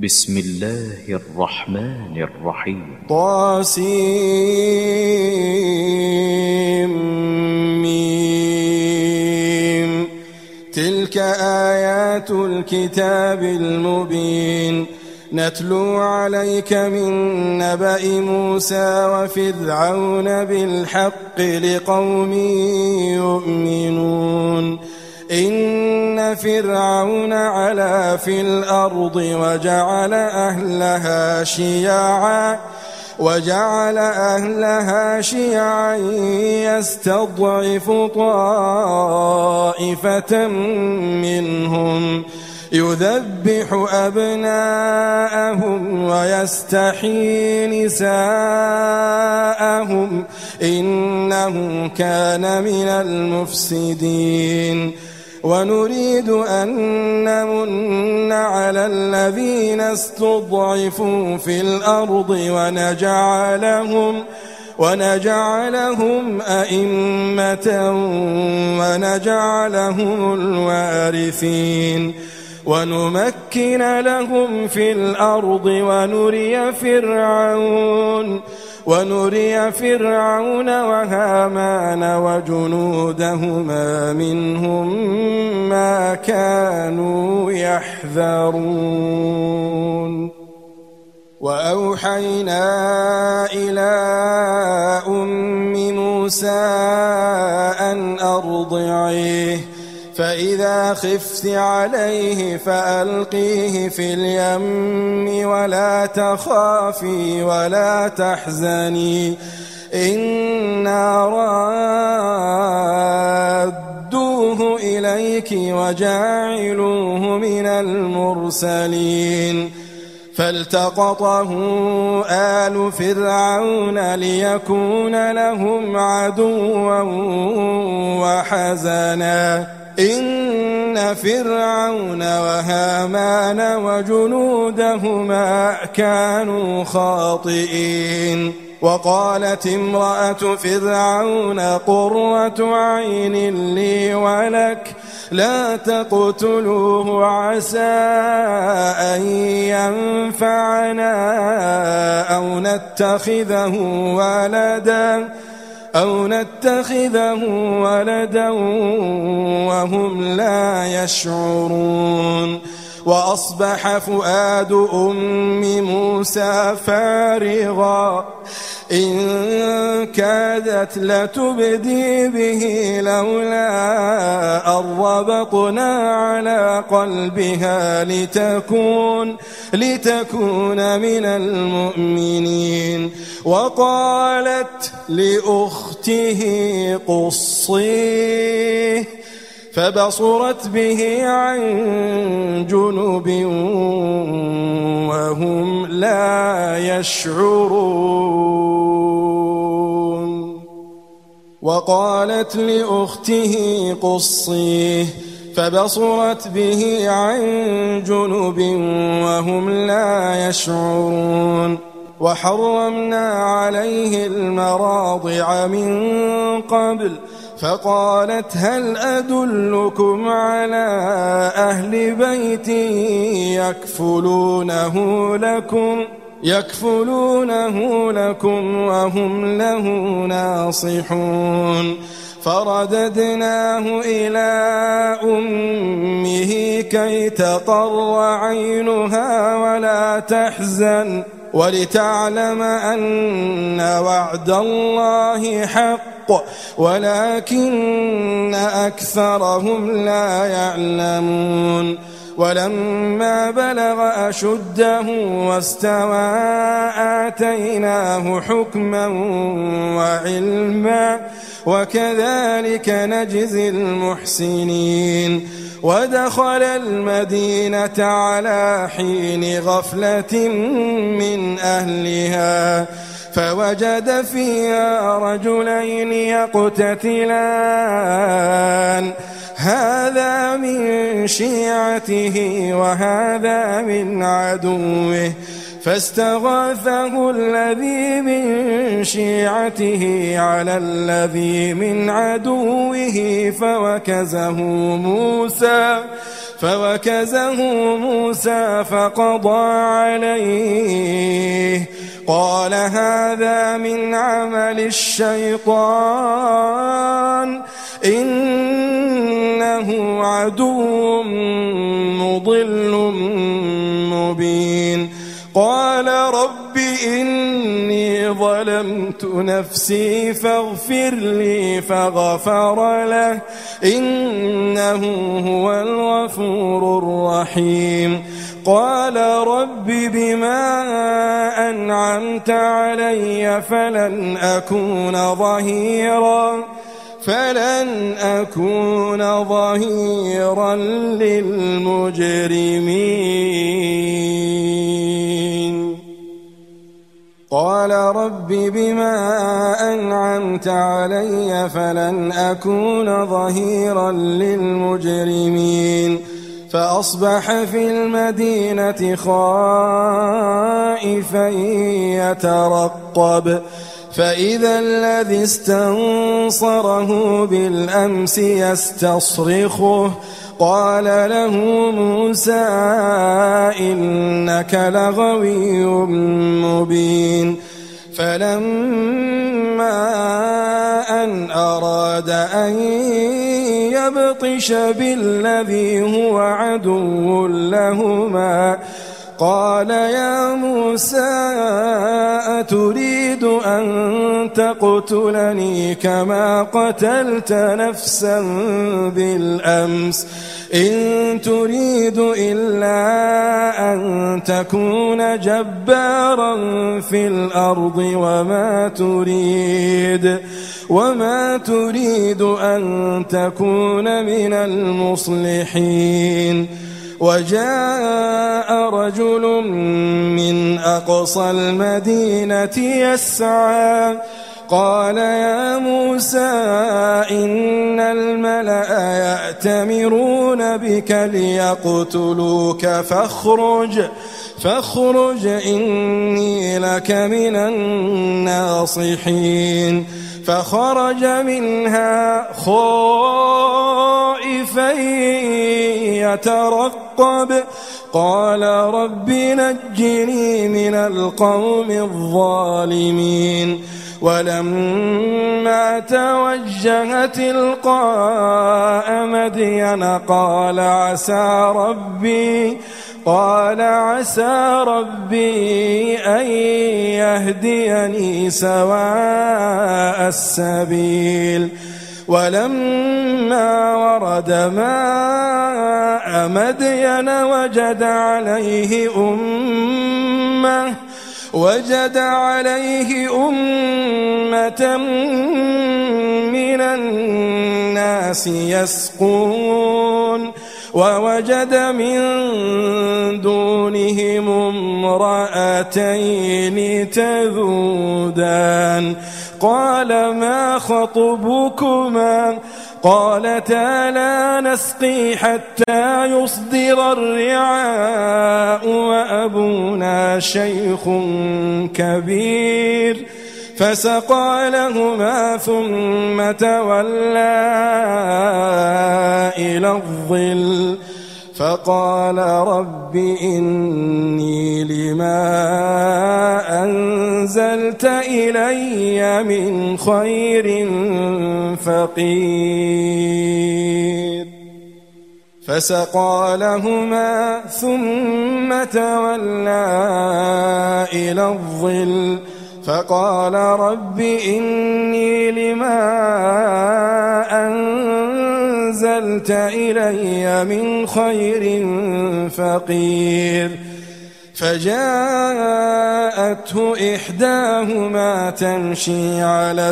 بسم الله الرحمن الرحيم. طاسيم. تلك آيات الكتاب المبين نتلو عليك من نبأ موسى وفرعون بالحق لقوم يؤمنون. إن فرعون علا في الأرض وجعل أهلها شيعا يستضعف طائفة منهم يذبح أبناءهم ويستحيي نساءهم إنه كان من المفسدين. ونريد أن نمن على الذين استضعفوا في الأرض ونجعلهم أئمة ونجعلهم الوارثين ونمكن لهم في الأرض ونري فرعون وهامان وجنودهما منهم ما كانوا يحذرون. وأوحينا إلى أم موسى أن أرضعيه فإذا خفت عليه فألقيه في اليم ولا تخافي ولا تحزني إنا رادوه إليك وجاعلوه من المرسلين. فالتقطه آل فرعون ليكون لهم عدوا وحزنا إن فرعون وهامان وجنودهما كانوا خاطئين. وقالت امرأة فرعون قرة عين لي ولك لا تقتلوه عسى أن ينفعنا أو نتخذه ولدا وهم لا يشعرون. وأصبح فؤاد أم موسى فارغا إن كادت لتبدي به لولا أن ربطنا على قلبها لتكون من المؤمنين. وقالت لأخته قصيه فبصرت به عن جنب وهم لا يشعرون. وقالت لأخته قصيه فبصرت به عن جنب وهم لا يشعرون. وحرمنا عليه المراضع من قبل فقالت هل أدلكم على أهل بيت يكفلونه لكم وهم له ناصحون. فرددناه إلى أمه كي تقر عينها ولا تحزن ولتعلم أن وعد الله حق ولكن أكثرهم لا يعلمون. ولما بلغ أشده واستوى آتيناه حكما وعلما وكذلك نجزي المحسنين. ودخل المدينة على حين غفلة من أهلها فوجد فيها رجلين يقتتلان هذا من شيعته وهذا من عدوه فاستغاثه الذي من شيعته على الذي من عدوه فوكزه موسى فقضى عليه قال هذا من عمل الشيطان إنه عدو مضل مبين قال رب إني ظلمت نفسي فاغفر لي فغفر له إنه هو الغفور الرحيم قال رب بما أنعمت علي فلن أكون ظهيرا للمجرمين قال رب بما أنعمت علي فلن أكون ظهيرا للمجرمين فأصبح في المدينة خائفا يترقب فإذا الذي استنصره بالأمس يستصرخه قال له موسى إنك لغوي مبين فلما أن أراد أن يبطش بالذي هو عدو لهما قال يا موسى أتريد أن تقتلني كما قتلت نفسا بالأمس إن تريد إلا أن تكون جبارا في الأرض وما تريد أن تكون من المصلحين وجاء رجل من أقصى المدينة يسعى قال يا موسى إن الملأ يأتمرون بك ليقتلوك فاخرج إني لك من الناصحين فخرج منها خائفا يترقب قال رب نجني من القوم الظالمين ولما توجه تلقاء مدين قال عسى ربي أن يهديني سواء السبيل ولما ورد ماء مدين وجد عليه أمة من الناس يسقون ووجد من دونهم امرأتين تذودان قال ما خطبكما قالتا لا نسقي حتى يصدر الرعاء وأبونا شيخ كبير فسقى لهما ثم تولى إلى الظل فقال رب إني لما أنزلت إلي من خير فقير فسقى لهما ثم تولى إلى الظل فقال رب إني لما أنزلت إلي من خير فقير فجاءته إحداهما تمشي على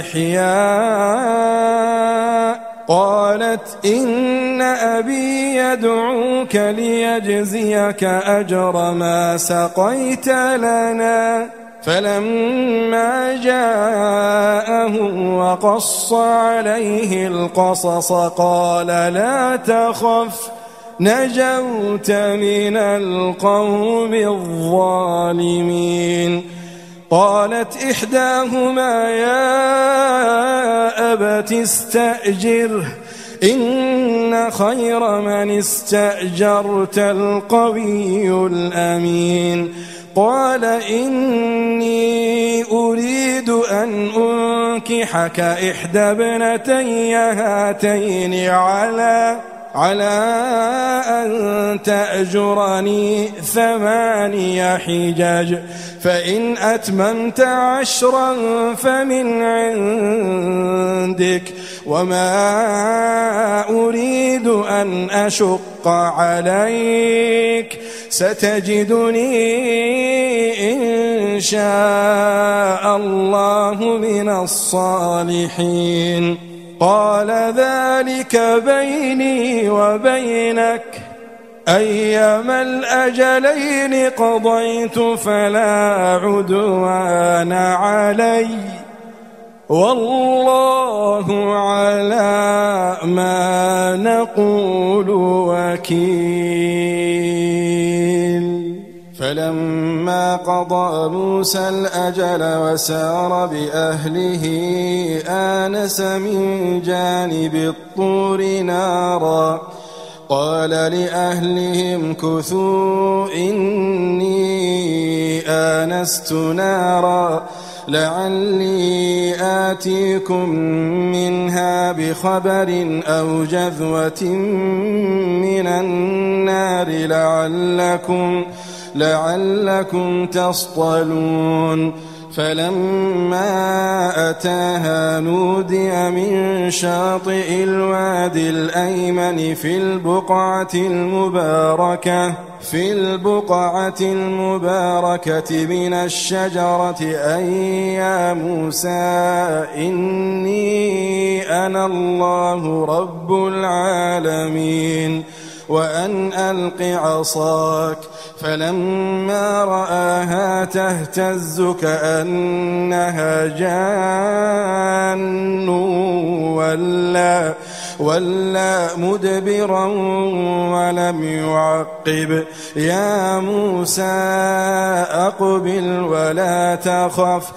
استحياء قالت إن أبي يدعوك ليجزيك أجر ما سقيت لنا فلما جاءه وقص عليه القصص قال لا تخف نجوت من القوم الظالمين قالت إحداهما يا أبت استأجره إن خير من استأجرت القوي الأمين. قال إني أريد أن أنكحك إحدى ابنتي هاتين على أن تأجرني 8 حجج، فإن أتممت 10 فمن عندك، وما أريد أن أشق عليك، ستجدني إن شاء الله من الصالحين. قال ذلك بيني وبينك، أيما الأجلين قضيت فلا عدوان علي، والله على ما نقول وكيل. فلما قضى موسى الأجل وسار بأهله آنس من جانب الطور نارا، قال لأهلهم كثوا إني آنست نارا لعلي آتيكم منها بخبر أو جذوة من النار لعلكم تصطلون. فلما أتاها نودي من شاطئ الوادي الأيمن في البقعة المباركة من الشجرة أن يا موسى إني أنا الله رب العالمين وأن ألق عصاك. فلما رآها تهتز كأنها جان ولا مدبرا ولم يعقب. يا موسى أقبل ولا تخف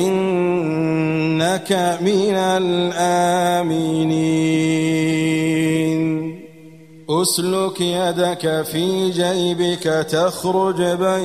إنك من الآمنين. أسلك يدك في جيبك تخرج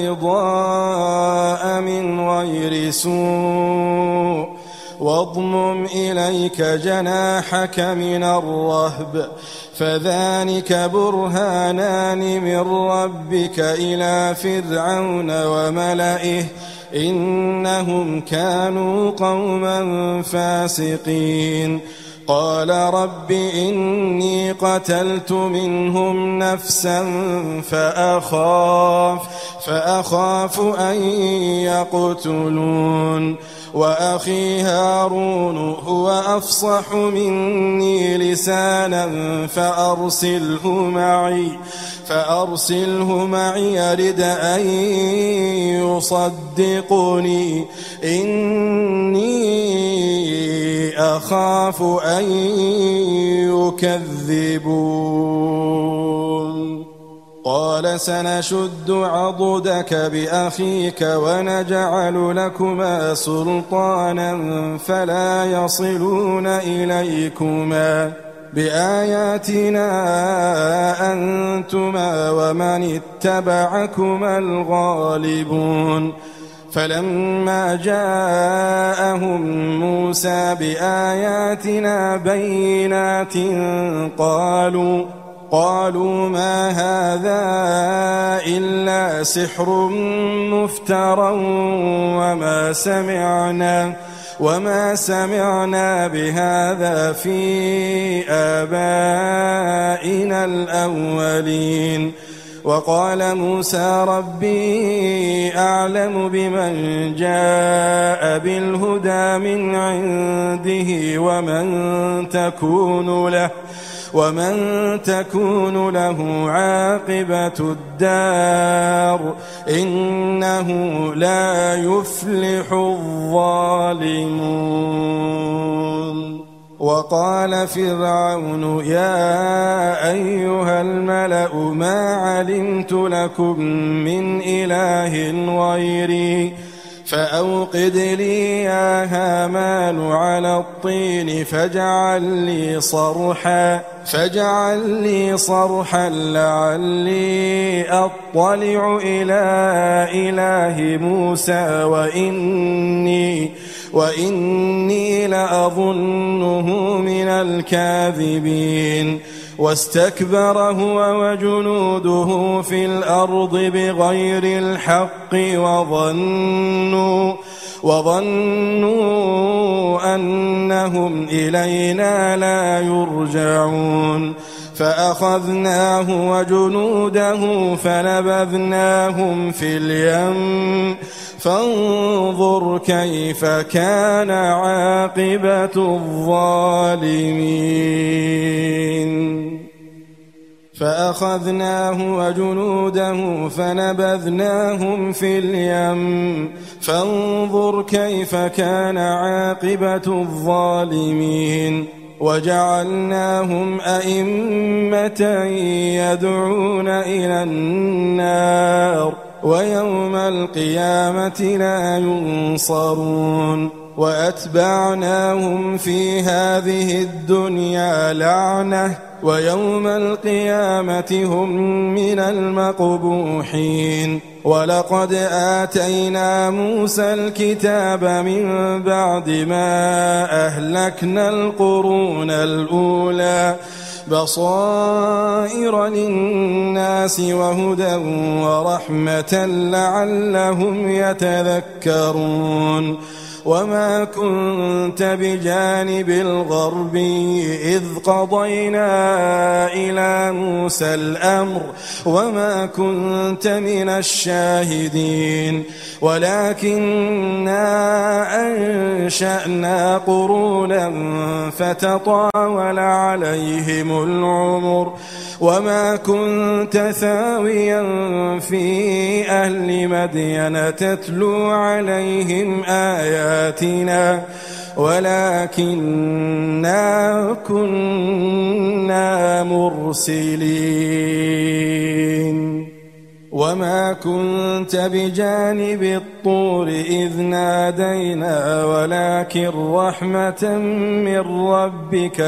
بيضاء من غير سوء، واضمم إليك جناحك من الرهب، فذلك برهانان من ربك إلى فرعون وملئه إنهم كانوا قوما فاسقين. قال رب إني قتلت منهم نفسا فأخاف أن يقتلون، وأخي هارون هو أفصح مني لسانا فأرسله معي يرد أن يصدقني إني أخاف أن يكذبون. قال سنشد عضدك بأخيك ونجعل لكما سلطانا فلا يصلون إليكما بآياتنا أنتما ومن اتبعكما الغالبون. فلما جاءهم موسى بآياتنا بينات قالوا ما هذا إلا سحر مفترى وما سمعنا بهذا في آبائنا الأولين. وقال موسى ربي أعلم بمن جاء بالهدى من عنده ومن تكون له عاقبة الدار إنه لا يفلح الظالمون. وقال فرعون يا أيها الملأ ما علمت لكم من إله غيري فأوقد لي يا هامان على الطين فاجعل لي صرحا لعلي أطلع إلى إله موسى وإني لأظنه من الكاذبين. واستكبر هو وجنوده في الأرض بغير الحق وظنوا أنهم إلينا لا يرجعون. فأخذناه وجنوده فنبذناهم في اليم فانظر كيف كان عاقبة الظالمين. فأخذناه وجنوده فنبذناهم في اليم فانظر كيف كان عاقبة الظالمين. وجعلناهم أئمة يدعون إلى النار ويوم القيامة لا ينصرون. وأتبعناهم في هذه الدنيا لعنة ويوم القيامة هم من المقبوحين. ولقد آتينا موسى الكتاب من بعد ما أهلكنا القرون الأولى بصائر للناس وهدى ورحمة لعلهم يتذكرون. وما كنت بجانب الغربي إذ قضينا إلى موسى الأمر وما كنت من الشاهدين ولكننا أنشأنا قرونا فتطاول عليهم العمر وما كنت ثاويا في أهل مدين تتلو عليهم آياتنا ولكننا كنا مرسلين. وما كنت بجانب الطور إذ نادينا ولكن رحمة من ربك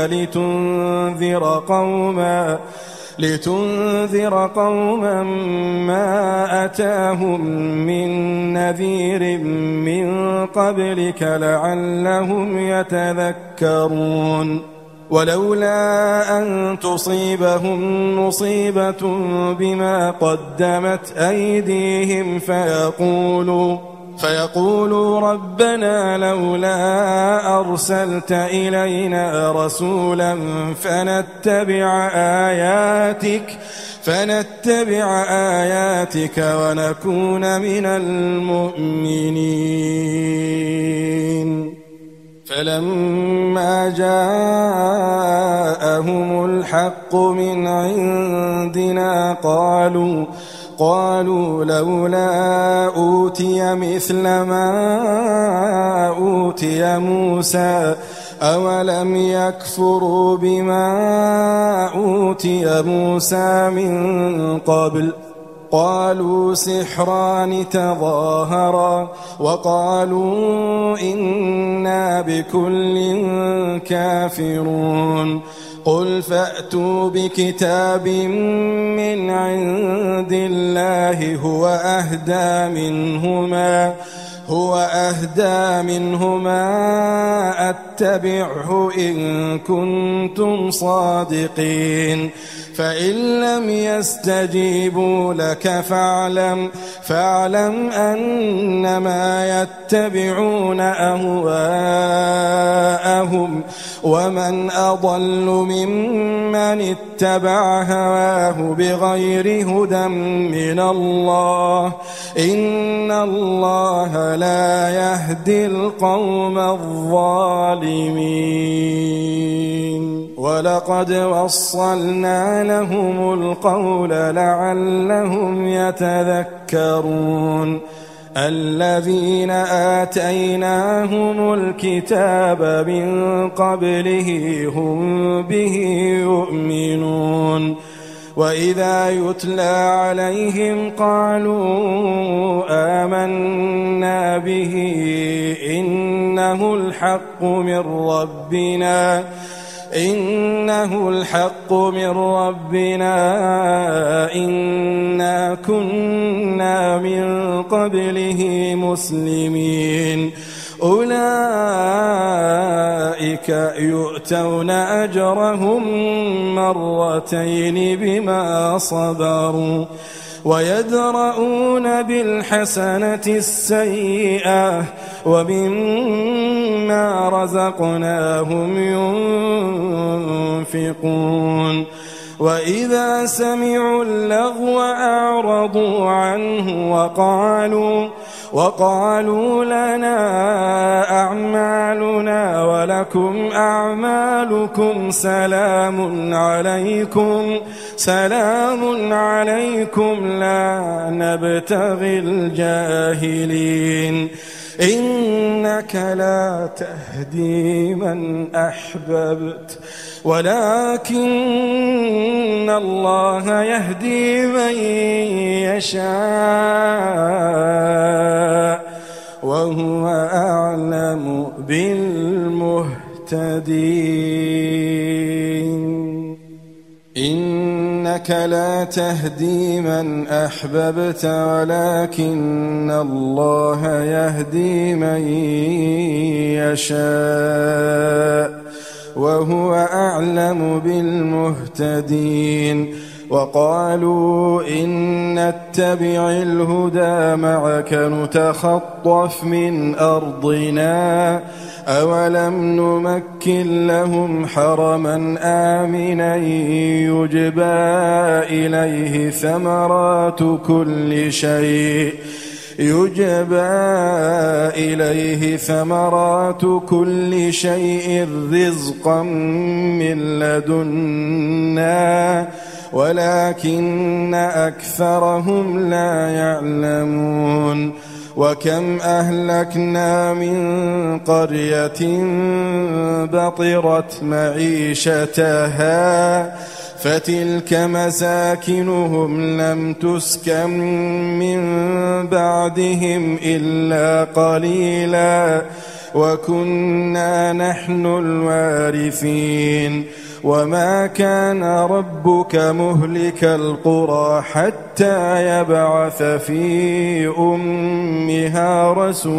لتنذر قوما ما أتاهم من نذير من قبلك لعلهم يتذكرون. ولولا أن تصيبهم مصيبة بما قدمت أيديهم فيقولوا ربنا لولا أرسلت إلينا رسولا فنتبع آياتك ونكون من المؤمنين. فلما جاءهم الحق من عندنا قالوا لولا أوتي مثل ما أوتي موسى أولم يكفروا بما أوتي موسى من قبل. قالوا سحران تظاهرا وقالوا إنا بكل كافرون. قل فأتوا بكتاب من عند الله هو أهدى منهما أتبعه إن كنتم صادقين. فإن لم يستجيبوا لك فاعلم أنما يتبعون أهواءهم ومن أضل ممن اتبع هواه بغير هدى من الله إن الله لا يهدي القوم الظالمين. ولقد وصلنا لهم القول لعلهم يتذكرون. الذين آتيناهم الكتاب من قبله هم به يؤمنون. وإذا يتلى عليهم قالوا آمنا به إنه الحق من ربنا إنا كنا من قبله مسلمين أولئك يؤتون أجرهم مرتين بما صبروا ويدرؤون بالحسنة السيئة ومما رزقناهم ينفقون وإذا سمعوا اللغو أعرضوا عنه وقالوا لنا أعمالنا ولكم أعمالكم سلام عليكم لا نبتغي الجاهلين إنك لا تهدي من أحببت ولكن الله يهدي من يشاء وهو أعلم بالمهتدين إنك لا تهدي من أحببت ولكن الله يهدي من يشاء وهو أعلم بالمهتدين وقالوا إن نتبع الهدى معك نتخطف من أرضنا أولم نمكن لهم حرما آمنا يجبى إليه ثمرات كل شيء رزقا من لدنا ولكن أكثرهم لا يعلمون وكم أهلكنا من قرية بطرت معيشتها فتلك مساكنهم لم تسكن من بعدهم إلا قليلا وكنا نحن الوارثين وما كان ربك مهلك القرى حتى يبعث في أمها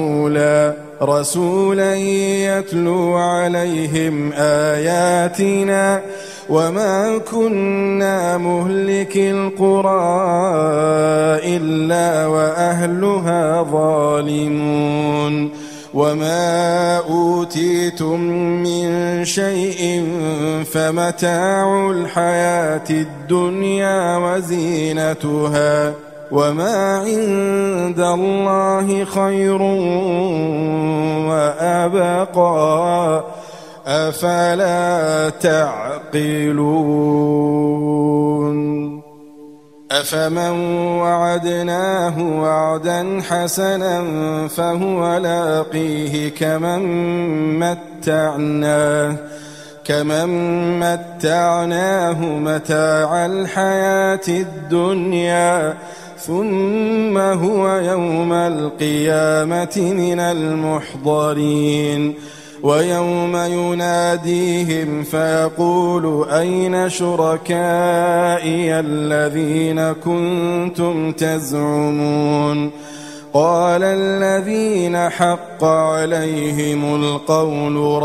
رسولا يتلو عليهم آياتنا وما كنا مهلك القرى إلا وأهلها ظالمون وما أوتيتم من شيء فمتاع الحياة الدنيا وزينتها وما عند الله خير وأبقى أفلا تعقلون أفمن وعدناه وعدا حسنا فهو لاقيه كمن متعناه متاع الحياة الدنيا ثم هو يوم القيامة من المحضرين ويوم يناديهم فيقول أين شركائي الذين كنتم تزعمون قال الذين حق عليهم القول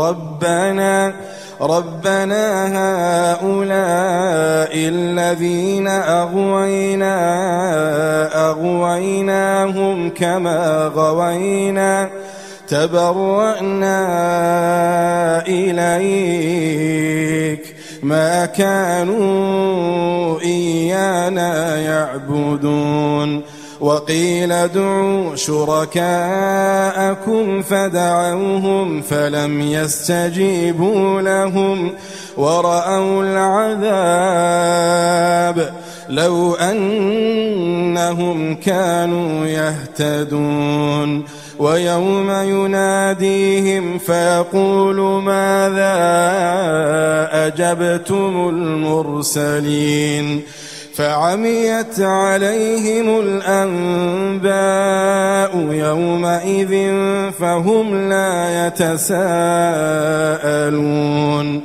ربنا هؤلاء الذين أغويناهم كما غوينا تبرأنا إليك ما كانوا إيانا يعبدون وقيل ادعوا شركاءكم فدعوهم فلم يستجيبوا لهم ورأوا العذاب لو أنهم كانوا يهتدون ويوم يناديهم فيقول ماذا أجبتم المرسلين فعميت عليهم الأنباء يومئذ فهم لا يتساءلون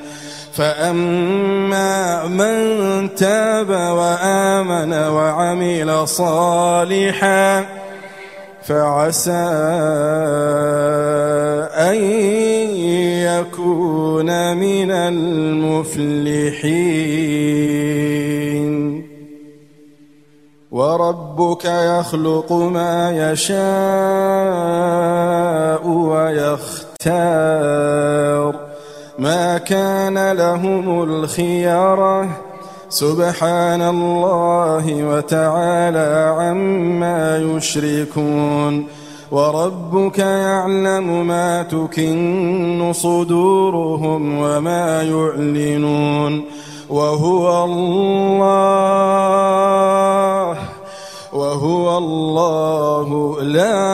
فأما من تاب وآمن وعمل صالحا فعسى أن يكون من المفلحين وربك يخلق ما يشاء ويختار ما كان لهم الخيرة سبحان الله وتعالى عما يشركون وربك يعلم ما تكن صدورهم وما يعلنون وهو الله لا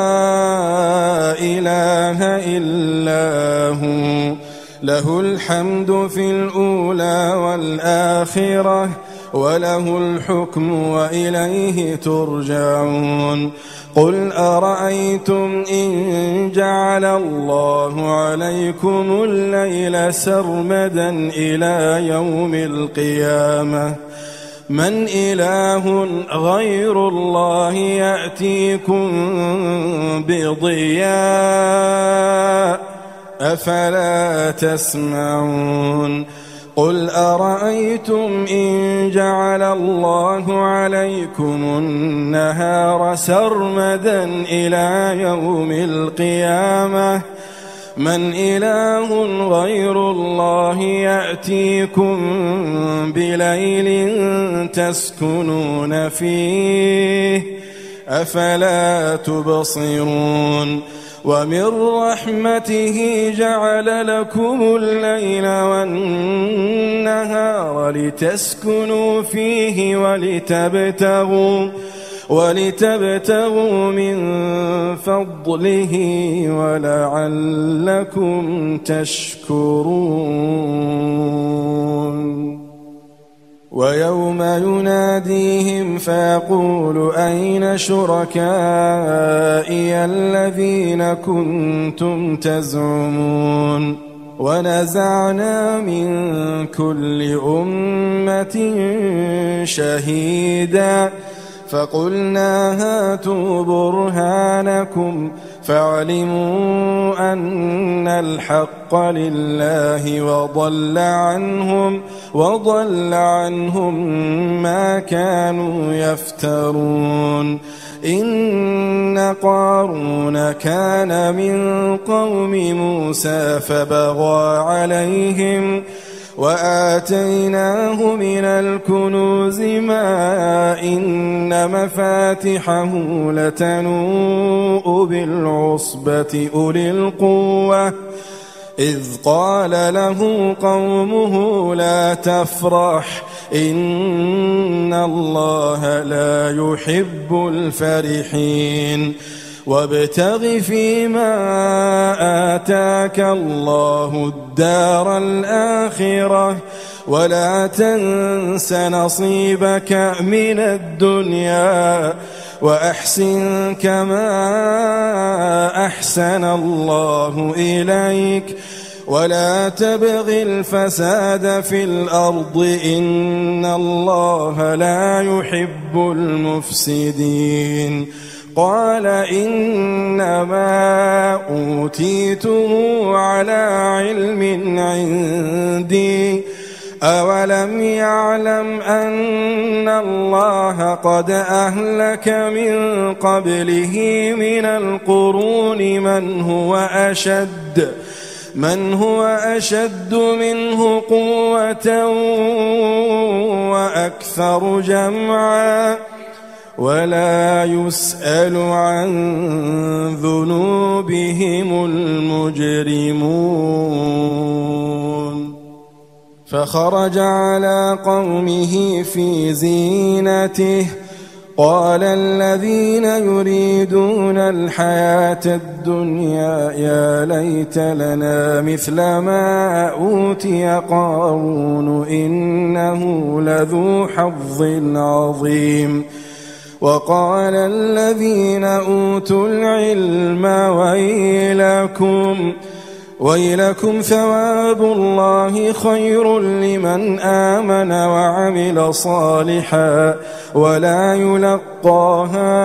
إله إلا هو له الحمد في الأولى والآخرة وله الحكم وإليه ترجعون قل أرأيتم إن جعل الله عليكم الليل سرمدا إلى يوم القيامة من إله غير الله يأتيكم بضياء أفلا تسمعون قل أرأيتم إن جعل الله عليكم النهار سرمدا إلى يوم القيامة من إله غير الله يأتيكم بليل تسكنون فيه أفلا تبصرون ومن رحمته جعل لكم الليل والنهار لتسكنوا فيه ولتبتغوا من فضله ولعلكم تشكرون ويوم يناديهم فيقول أين شركائي الذين كنتم تزعمون ونزعنا من كل أمة شهيدا فقلنا هاتوا برهانكم فعلموا أن الحق لله وضل عنهم ما كانوا يفترون إن قارون كان من قوم موسى فبغى عليهم وآتيناه من الكنوز ما إن مفاتحه لتنوء بالعصبة أولي القوة إذ قال له قومه لا تفرح إن الله لا يحب الفرحين وابتغ فيما آتاك الله الدار الآخرة ولا تنس نصيبك من الدنيا وأحسن كما أحسن الله إليك ولا تبغ الفساد في الأرض إن الله لا يحب المفسدين قال إنما أوتيته على علم عندي أولم يعلم أن الله قد أهلك من قبله من القرون من هو أشد منه قوة وأكثر جمعا ولا يسأل عن ذنوبهم المجرمون فخرج على قومه في زينته قال الذين يريدون الحياة الدنيا يا ليت لنا مثل ما أوتي قارون إنه لذو حظ عظيم. وقال الذين أوتوا العلم ويلكم ثواب الله خير لمن آمن وعمل صالحا ولا يلقاها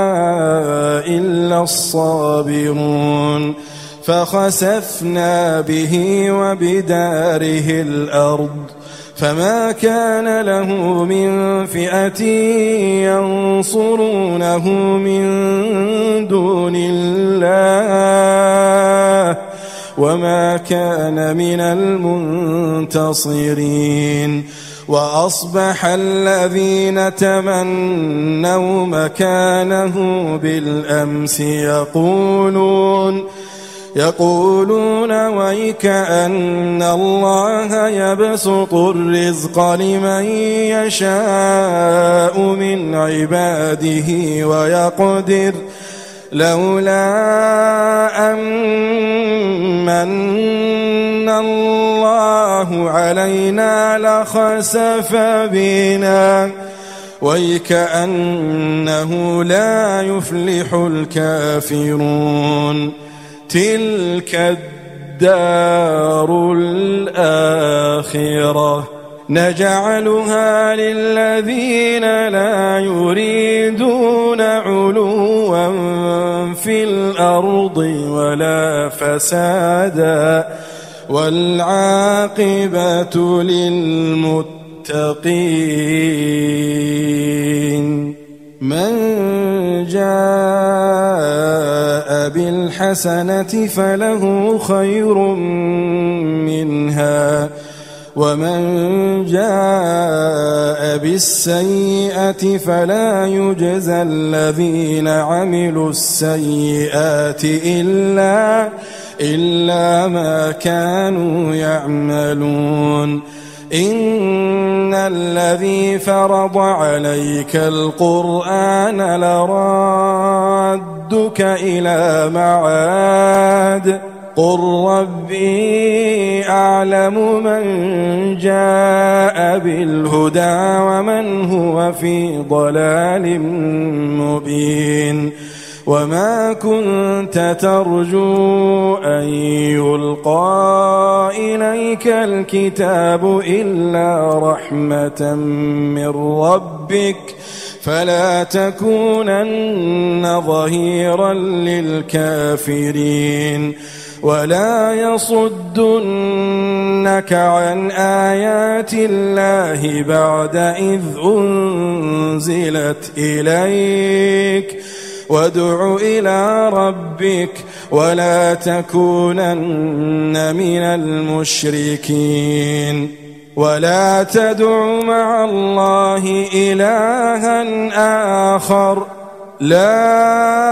إلا الصابرون. فخسفنا به وبداره الأرض فما كان له من فئة ينصرونه من دون الله وما كان من المنتصرين. وأصبح الذين تمنوا مكانه بالأمس يقولون ويكأن الله يبسط الرزق لمن يشاء من عباده ويقدر لولا أمن الله علينا لخسف بنا ويكأنه لا يفلح الكافرون. تلك الدار الآخرة نجعلها للذين لا يريدون علوا في الأرض ولا فسادا والعاقبة للمتقين. من جاء بالحسنة فله خير منها ومن جاء بالسيئة فلا يجزى الذين عملوا السيئات إلا ما كانوا يعملون. إن الذي فرض عليك القرآن لرادك إلى معاد قل ربي أعلم من جاء بالهدى ومن هو في ضلال مبين. وما كنت ترجو أن يلقى إليك الكتاب إلا رحمة من ربك فلا تكونن ظهيرا للكافرين. ولا يصدنك عن آيات الله بعد إذ أنزلت إليك وادع إلى ربك ولا تكونن من المشركين. ولا تدع مع الله إلها آخر لا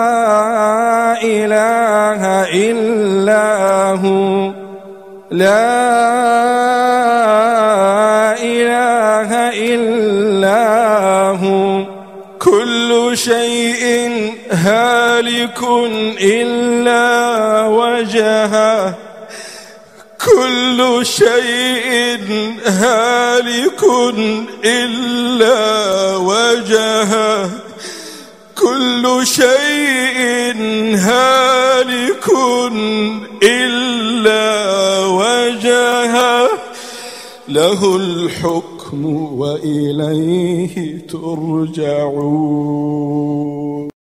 إله إلا هو لا إله إلا هو كل شيء هالك إلا وجهه كل شيء هالك إلا وجهه كل شيء هالك إلا وجهه له الحكم وإليه ترجعون.